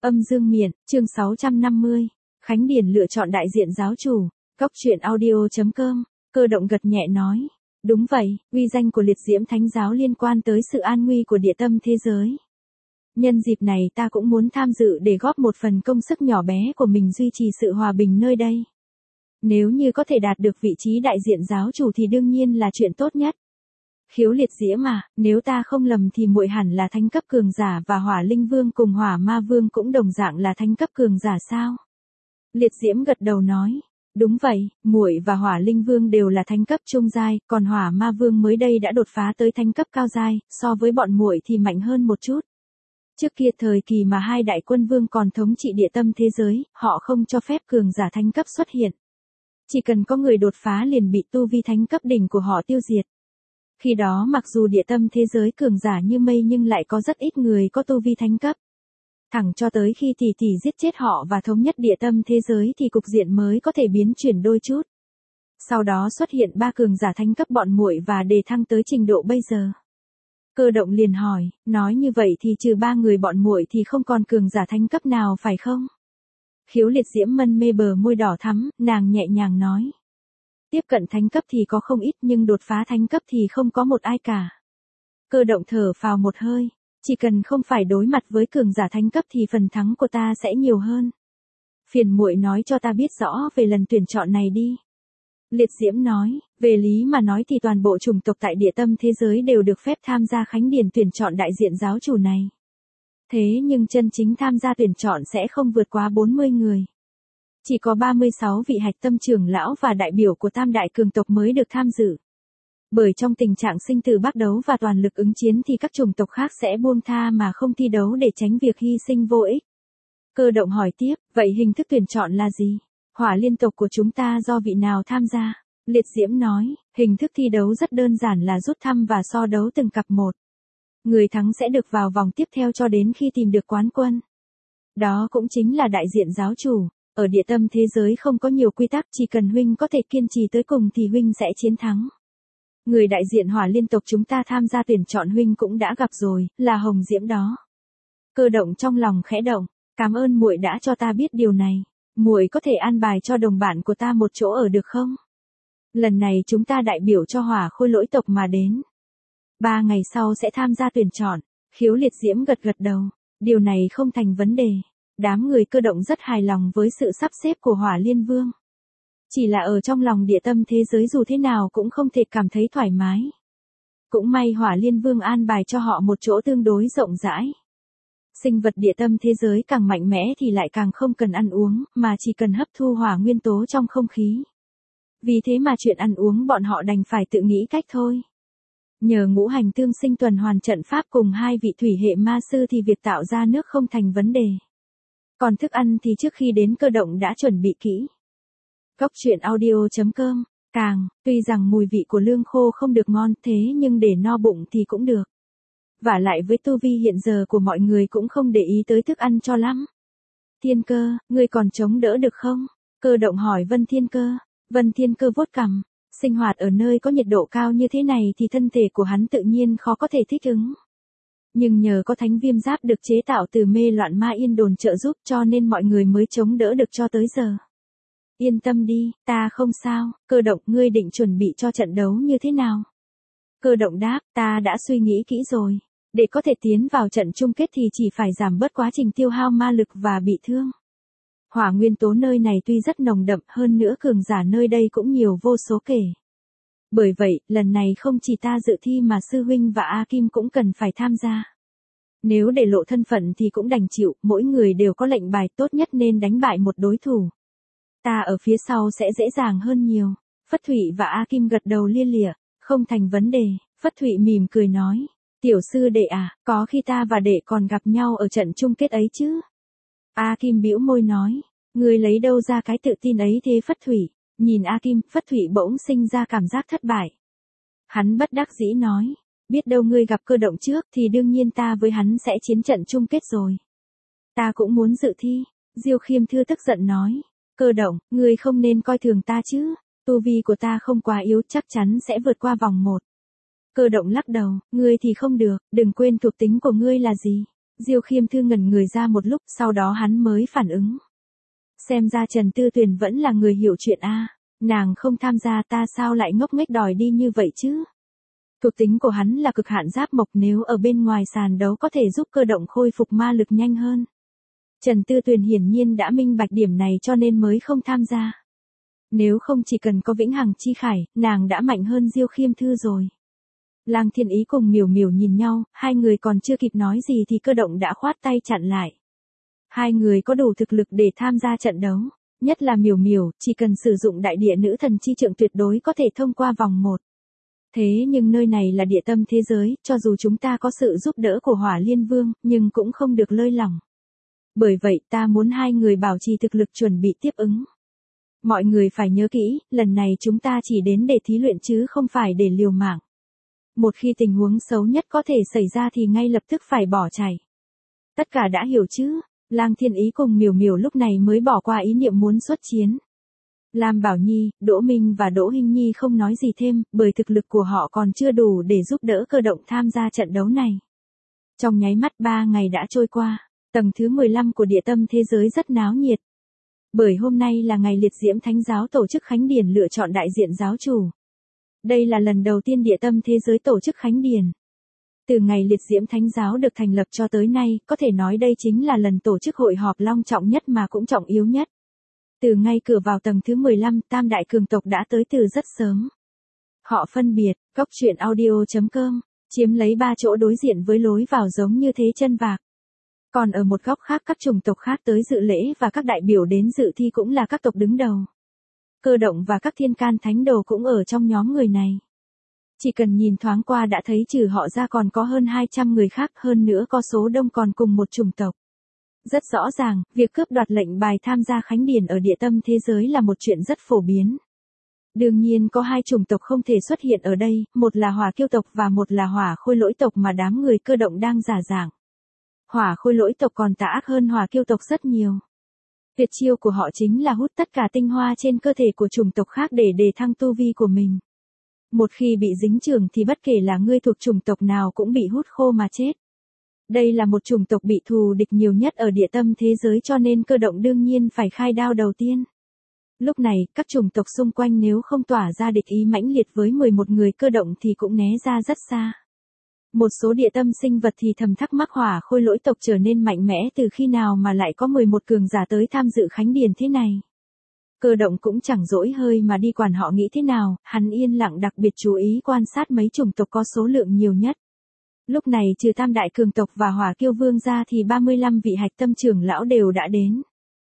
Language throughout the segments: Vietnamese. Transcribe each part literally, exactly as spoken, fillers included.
Âm dương miện, chương sáu trăm năm mươi. Khánh Điền lựa chọn đại diện giáo chủ. Cóc truyện audio chấm com. Cơ động gật nhẹ nói. Đúng vậy, uy danh của liệt diễm thánh giáo liên quan tới sự an nguy của địa tâm thế giới. Nhân dịp này ta cũng muốn tham dự để góp một phần công sức nhỏ bé của mình duy trì sự hòa bình nơi đây. Nếu như có thể đạt được vị trí đại diện giáo chủ thì đương nhiên là chuyện tốt nhất. Khiếu liệt diễm à, nếu ta không lầm thì muội hẳn là thánh cấp cường giả và hỏa linh vương cùng hỏa ma vương cũng đồng dạng là thánh cấp cường giả sao? Liệt diễm gật đầu nói, đúng vậy, muội và hỏa linh vương đều là thánh cấp trung giai, còn hỏa ma vương mới đây đã đột phá tới thánh cấp cao giai, so với bọn muội thì mạnh hơn một chút. Trước kia thời kỳ mà hai đại quân vương còn thống trị địa tâm thế giới, họ không cho phép cường giả thánh cấp xuất hiện. Chỉ cần có người đột phá liền bị tu vi thánh cấp đỉnh của họ tiêu diệt. Khi đó mặc dù địa tâm thế giới cường giả như mây nhưng lại có rất ít người có tu vi thánh cấp. Thẳng cho tới khi tỷ tỷ giết chết họ và thống nhất địa tâm thế giới thì cục diện mới có thể biến chuyển đôi chút. Sau đó xuất hiện ba cường giả thánh cấp bọn muội và đề thăng tới trình độ bây giờ. Cơ động liền hỏi, nói như vậy thì trừ ba người bọn muội thì không còn cường giả thánh cấp nào phải không? Khiếu liệt diễm mân mê bờ môi đỏ thắm, nàng nhẹ nhàng nói. Tiếp cận thánh cấp thì có không ít nhưng đột phá thánh cấp thì không có một ai cả. Cơ động thở phào một hơi, chỉ cần không phải đối mặt với cường giả thánh cấp thì phần thắng của ta sẽ nhiều hơn. Phiền muội nói cho ta biết rõ về lần tuyển chọn này đi. Liệt diễm nói, về lý mà nói thì toàn bộ chủng tộc tại địa tâm thế giới đều được phép tham gia Khánh Điền tuyển chọn đại diện giáo chủ này. Thế nhưng chân chính tham gia tuyển chọn sẽ không vượt quá bốn mươi người. Chỉ có ba mươi sáu vị hạch tâm trưởng lão và đại biểu của tam đại cường tộc mới được tham dự. Bởi trong tình trạng sinh tử bắt đấu và toàn lực ứng chiến thì các chủng tộc khác sẽ buông tha mà không thi đấu để tránh việc hy sinh vô ích. Cơ động hỏi tiếp, vậy hình thức tuyển chọn là gì? Hỏa liên tộc của chúng ta do vị nào tham gia? Liệt diễm nói, hình thức thi đấu rất đơn giản là rút thăm và so đấu từng cặp một. Người thắng sẽ được vào vòng tiếp theo cho đến khi tìm được quán quân. Đó cũng chính là đại diện giáo chủ. Ở địa tâm thế giới không có nhiều quy tắc, chỉ cần huynh có thể kiên trì tới cùng thì huynh sẽ chiến thắng. Người đại diện hỏa liên tộc chúng ta tham gia tuyển chọn huynh cũng đã gặp rồi, là Hồng Diễm đó. Cơ động trong lòng khẽ động, cảm ơn muội đã cho ta biết điều này. Muội có thể an bài cho đồng bạn của ta một chỗ ở được không? Lần này chúng ta đại biểu cho hỏa khôi lỗi tộc mà đến. Ba ngày sau sẽ tham gia tuyển chọn. Khiếu liệt diễm gật gật đầu, điều này không thành vấn đề. Đám người cơ động rất hài lòng với sự sắp xếp của hỏa liên vương. Chỉ là ở trong lòng địa tâm thế giới dù thế nào cũng không thể cảm thấy thoải mái. Cũng may hỏa liên vương an bài cho họ một chỗ tương đối rộng rãi. Sinh vật địa tâm thế giới càng mạnh mẽ thì lại càng không cần ăn uống, mà chỉ cần hấp thu hỏa nguyên tố trong không khí. Vì thế mà chuyện ăn uống bọn họ đành phải tự nghĩ cách thôi. Nhờ ngũ hành tương sinh tuần hoàn trận pháp cùng hai vị thủy hệ ma sư thì việc tạo ra nước không thành vấn đề. Còn thức ăn thì trước khi đến cơ động đã chuẩn bị kỹ. Cóc truyện audio chấm com. Càng, tuy rằng mùi vị của lương khô không được ngon thế nhưng để no bụng thì cũng được. Vả lại với tu vi hiện giờ của mọi người cũng không để ý tới thức ăn cho lắm. Thiên Cơ, ngươi còn chống đỡ được không? Cơ động hỏi Vân Thiên Cơ. Vân Thiên Cơ vuốt cằm. Sinh hoạt ở nơi có nhiệt độ cao như thế này thì thân thể của hắn tự nhiên khó có thể thích ứng. Nhưng nhờ có thánh viêm giáp được chế tạo từ mê loạn ma yên đồn trợ giúp cho nên mọi người mới chống đỡ được cho tới giờ. Yên tâm đi, ta không sao. Cơ động, ngươi định chuẩn bị cho trận đấu như thế nào? Cơ động đáp, ta đã suy nghĩ kỹ rồi. Để có thể tiến vào trận chung kết thì chỉ phải giảm bớt quá trình tiêu hao ma lực và bị thương. Hỏa nguyên tố nơi này tuy rất nồng đậm, hơn nữa cường giả nơi đây cũng nhiều vô số kể. Bởi vậy, lần này không chỉ ta dự thi mà sư huynh và A Kim cũng cần phải tham gia. Nếu để lộ thân phận thì cũng đành chịu, mỗi người đều có lệnh bài, tốt nhất nên đánh bại một đối thủ. Ta ở phía sau sẽ dễ dàng hơn nhiều. Phất Thụy và A Kim gật đầu lia lịa, không thành vấn đề. Phất Thụy mỉm cười nói, tiểu sư đệ à, có khi ta và đệ còn gặp nhau ở trận chung kết ấy chứ. A Kim bĩu môi nói, ngươi lấy đâu ra cái tự tin ấy thế Phất Thụy? Nhìn A Kim, Phất Thụy bỗng sinh ra cảm giác thất bại. Hắn bất đắc dĩ nói, biết đâu ngươi gặp cơ động trước thì đương nhiên ta với hắn sẽ chiến trận chung kết rồi. Ta cũng muốn dự thi. Diêu Khiêm Thư tức giận nói, cơ động, ngươi không nên coi thường ta chứ, tu vi của ta không quá yếu, chắc chắn sẽ vượt qua vòng một. Cơ động lắc đầu, ngươi thì không được, đừng quên thuộc tính của ngươi là gì. Diêu Khiêm Thư ngẩn người ra một lúc, sau đó hắn mới phản ứng. Xem ra Trần Tư Tuyền vẫn là người hiểu chuyện a, nàng không tham gia ta sao lại ngốc nghếch đòi đi như vậy chứ? Thuộc tính của hắn là cực hạn giáp mộc, nếu ở bên ngoài sàn đấu có thể giúp cơ động khôi phục ma lực nhanh hơn. Trần Tư Tuyền hiển nhiên đã minh bạch điểm này cho nên mới không tham gia. Nếu không chỉ cần có vĩnh hằng chi khải, nàng đã mạnh hơn Diêu Khiêm Thư rồi. Lang Thiên Ý cùng Miểu Miểu nhìn nhau, hai người còn chưa kịp nói gì thì cơ động đã khoát tay chặn lại. Hai người có đủ thực lực để tham gia trận đấu, nhất là Miểu Miểu, chỉ cần sử dụng đại địa nữ thần chi trượng tuyệt đối có thể thông qua vòng một. Thế nhưng nơi này là địa tâm thế giới, cho dù chúng ta có sự giúp đỡ của Hỏa Liên Vương, nhưng cũng không được lơi lỏng. Bởi vậy ta muốn hai người bảo trì thực lực chuẩn bị tiếp ứng. Mọi người phải nhớ kỹ, lần này chúng ta chỉ đến để thí luyện chứ không phải để liều mạng. Một khi tình huống xấu nhất có thể xảy ra thì ngay lập tức phải bỏ chạy. Tất cả đã hiểu chứ? Lang Thiên Ý cùng Miểu Miểu lúc này mới bỏ qua ý niệm muốn xuất chiến. Lam Bảo Nhi, Đỗ Minh và Đỗ Hinh Nhi không nói gì thêm, bởi thực lực của họ còn chưa đủ để giúp đỡ cơ động tham gia trận đấu này. Trong nháy mắt ba ngày đã trôi qua, tầng thứ mười lăm của địa tâm thế giới rất náo nhiệt. Bởi hôm nay là ngày Liệt Diễm Thánh Giáo tổ chức Khánh Điển lựa chọn đại diện giáo chủ. Đây là lần đầu tiên địa tâm thế giới tổ chức Khánh Điển. Từ ngày Liệt Diễm Thánh Giáo được thành lập cho tới nay, có thể nói đây chính là lần tổ chức hội họp long trọng nhất mà cũng trọng yếu nhất. Từ ngay cửa vào tầng thứ mười lăm, tam đại cường tộc đã tới từ rất sớm. Họ phân biệt, Cốc Truyện Audio chấm com, chiếm lấy ba chỗ đối diện với lối vào giống như thế chân vạc. Còn ở một góc khác các chủng tộc khác tới dự lễ và các đại biểu đến dự thi cũng là các tộc đứng đầu. Cơ động và các thiên can thánh đồ cũng ở trong nhóm người này. Chỉ cần nhìn thoáng qua đã thấy trừ họ ra còn có hơn hai trăm người khác, hơn nữa có số đông còn cùng một chủng tộc. Rất rõ ràng, việc cướp đoạt lệnh bài tham gia Khánh Điển ở địa tâm thế giới là một chuyện rất phổ biến. Đương nhiên có hai chủng tộc không thể xuất hiện ở đây, một là Hỏa Kiêu tộc và một là Hỏa Khôi Lỗi tộc mà đám người cơ động đang giả dạng. Hỏa Khôi Lỗi tộc còn tà ác hơn Hỏa Kiêu tộc rất nhiều. Tuyệt chiêu của họ chính là hút tất cả tinh hoa trên cơ thể của chủng tộc khác để đề thăng tu vi của mình. Một khi bị dính chưởng thì bất kể là ngươi thuộc chủng tộc nào cũng bị hút khô mà chết. Đây là một chủng tộc bị thù địch nhiều nhất ở địa tâm thế giới cho nên cơ động đương nhiên phải khai đao đầu tiên. Lúc này, các chủng tộc xung quanh nếu không tỏa ra địch ý mãnh liệt với mười một người cơ động thì cũng né ra rất xa. Một số địa tâm sinh vật thì thầm thắc mắc Hỏa Khôi Lỗi tộc trở nên mạnh mẽ từ khi nào mà lại có mười một cường giả tới tham dự Khánh Điển thế này. Cơ động cũng chẳng dỗi hơi mà đi quản họ nghĩ thế nào, hắn yên lặng đặc biệt chú ý quan sát mấy chủng tộc có số lượng nhiều nhất. Lúc này trừ tam đại cường tộc và Hỏa Kiêu Vương ra thì ba mươi lăm vị hạch tâm trưởng lão đều đã đến.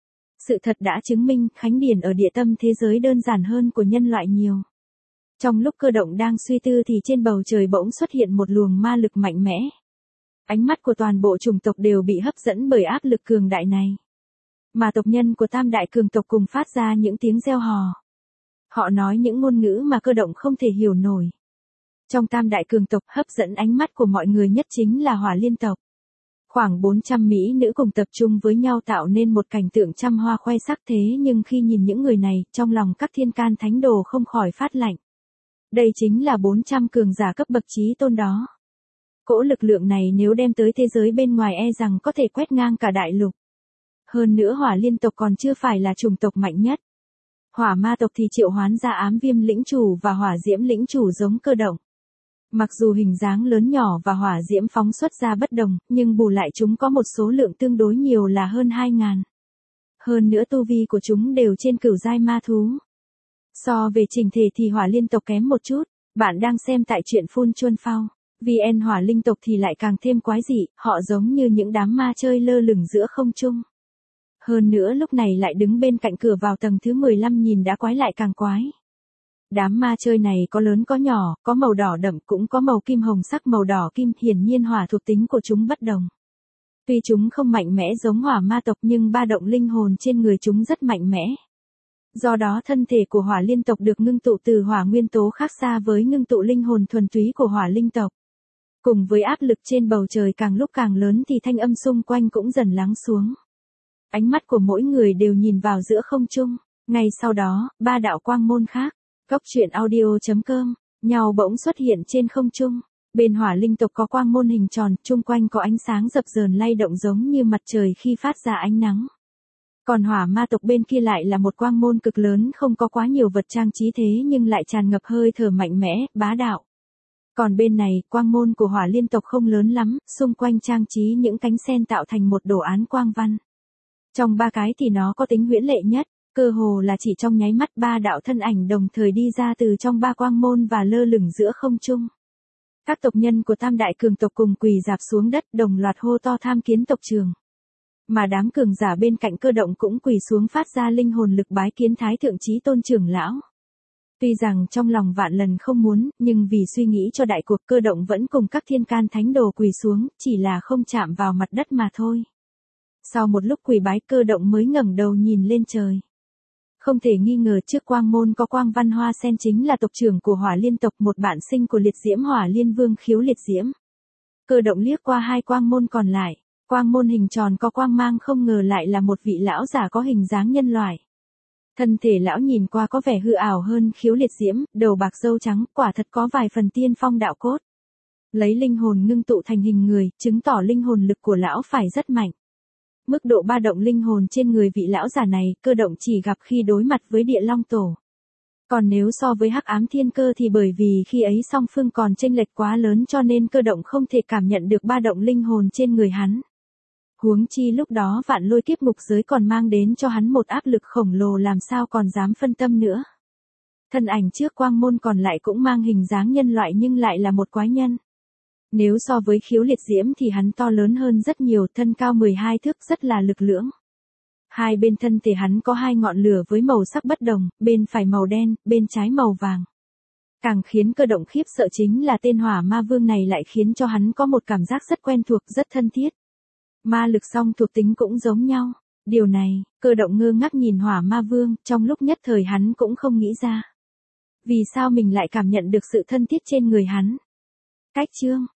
Sự thật đã chứng minh Khánh Điển ở địa tâm thế giới đơn giản hơn của nhân loại nhiều. Trong lúc cơ động đang suy tư thì trên bầu trời bỗng xuất hiện một luồng ma lực mạnh mẽ. Ánh mắt của toàn bộ chủng tộc đều bị hấp dẫn bởi áp lực cường đại này. Mà tộc nhân của tam đại cường tộc cùng phát ra những tiếng reo hò. Họ nói những ngôn ngữ mà cơ động không thể hiểu nổi. Trong tam đại cường tộc hấp dẫn ánh mắt của mọi người nhất chính là Hỏa Liên tộc. Khoảng bốn trăm mỹ nữ cùng tập trung với nhau tạo nên một cảnh tượng trăm hoa khoe sắc thế nhưng khi nhìn những người này, trong lòng các thiên can thánh đồ không khỏi phát lạnh. Đây chính là bốn trăm cường giả cấp bậc chí tôn đó. Cỗ lực lượng này nếu đem tới thế giới bên ngoài e rằng có thể quét ngang cả đại lục. Hơn nữa Hỏa Liên tộc còn chưa phải là chủng tộc mạnh nhất. Hỏa Ma tộc thì triệu hoán ra Ám Viêm lĩnh chủ và Hỏa Diễm lĩnh chủ giống cơ động. Mặc dù hình dáng lớn nhỏ và hỏa diễm phóng xuất ra bất đồng, nhưng bù lại chúng có một số lượng tương đối nhiều là hơn hai ngàn. Hơn nữa tu vi của chúng đều trên cửu giai ma thú. So về trình thể thì Hỏa Liên tộc kém một chút, bạn đang xem tại truyện Phun Chuân Phao. vê en Hỏa Linh tộc thì lại càng thêm quái dị, họ giống như những đám ma chơi lơ lửng giữa không trung. Hơn nữa lúc này lại đứng bên cạnh cửa vào tầng thứ mười lăm nhìn đã quái lại càng quái. Đám ma chơi này có lớn có nhỏ, có màu đỏ đậm cũng có màu kim hồng sắc màu đỏ kim, hiển nhiên hỏa thuộc tính của chúng bất đồng. Tuy chúng không mạnh mẽ giống Hỏa Ma tộc nhưng ba động linh hồn trên người chúng rất mạnh mẽ. Do đó thân thể của Hỏa Liên tộc được ngưng tụ từ hỏa nguyên tố khác xa với ngưng tụ linh hồn thuần túy của Hỏa Linh tộc. Cùng với áp lực trên bầu trời càng lúc càng lớn thì thanh âm xung quanh cũng dần lắng xuống. Ánh mắt của mỗi người đều nhìn vào giữa không trung. Ngay sau đó, ba đạo quang môn khác, Cốc Truyện Audio chấm com, nhau bỗng xuất hiện trên không trung. Bên hỏa linh tộc có quang môn hình tròn, chung quanh có ánh sáng dập dờn lay động giống như mặt trời khi phát ra ánh nắng. Còn hỏa ma tộc bên kia lại là một quang môn cực lớn, không có quá nhiều vật trang trí thế nhưng lại tràn ngập hơi thở mạnh mẽ, bá đạo. Còn bên này, quang môn của hỏa liên tộc không lớn lắm, xung quanh trang trí những cánh sen tạo thành một đồ án quang văn. Trong ba cái thì nó có tính huyễn lệ nhất, cơ hồ là chỉ trong nháy mắt ba đạo thân ảnh đồng thời đi ra từ trong ba quang môn và lơ lửng giữa không trung. Các tộc nhân của tam đại cường tộc cùng quỳ rạp xuống đất đồng loạt hô to tham kiến tộc trưởng. Mà đám cường giả bên cạnh Cơ Động cũng quỳ xuống phát ra linh hồn lực bái kiến Thái Thượng Chí Tôn trưởng lão. Tuy rằng trong lòng vạn lần không muốn, nhưng vì suy nghĩ cho đại cuộc Cơ Động vẫn cùng các thiên can thánh đồ quỳ xuống, chỉ là không chạm vào mặt đất mà thôi. Sau một lúc quỳ bái Cơ Động mới ngẩng đầu nhìn lên trời. Không thể nghi ngờ trước quang môn có quang văn hoa sen chính là tộc trưởng của hỏa liên tộc, một bạn sinh của liệt diễm hỏa liên vương Khiếu Liệt Diễm. Cơ Động liếc qua hai quang môn còn lại, quang môn hình tròn có quang mang không ngờ lại là một vị lão giả có hình dáng nhân loại. Thân thể lão nhìn qua có vẻ hư ảo hơn Khiếu Liệt Diễm, đầu bạc râu trắng, quả thật có vài phần tiên phong đạo cốt. Lấy linh hồn ngưng tụ thành hình người, chứng tỏ linh hồn lực của lão phải rất mạnh. Mức độ ba động linh hồn trên người vị lão giả này, Cơ Động chỉ gặp khi đối mặt với Địa Long Tổ. Còn nếu so với Hắc Ám Thiên Cơ thì bởi vì khi ấy song phương còn chênh lệch quá lớn cho nên Cơ Động không thể cảm nhận được ba động linh hồn trên người hắn. Huống chi lúc đó vạn lôi kiếp ngục giới còn mang đến cho hắn một áp lực khổng lồ, làm sao còn dám phân tâm nữa. Thân ảnh trước quang môn còn lại cũng mang hình dáng nhân loại nhưng lại là một quái nhân. Nếu so với Khiếu Liệt Diễm thì hắn to lớn hơn rất nhiều, thân cao mười hai thước, rất là lực lưỡng. Hai bên thân thể hắn có hai ngọn lửa với màu sắc bất đồng, bên phải màu đen, bên trái màu vàng. Càng khiến Cơ Động khiếp sợ chính là tên hỏa ma vương này lại khiến cho hắn có một cảm giác rất quen thuộc, rất thân thiết. Ma lực song thuộc tính cũng giống nhau. Điều này, Cơ Động ngơ ngác nhìn hỏa ma vương, trong lúc nhất thời hắn cũng không nghĩ ra. Vì sao mình lại cảm nhận được sự thân thiết trên người hắn? Cách chương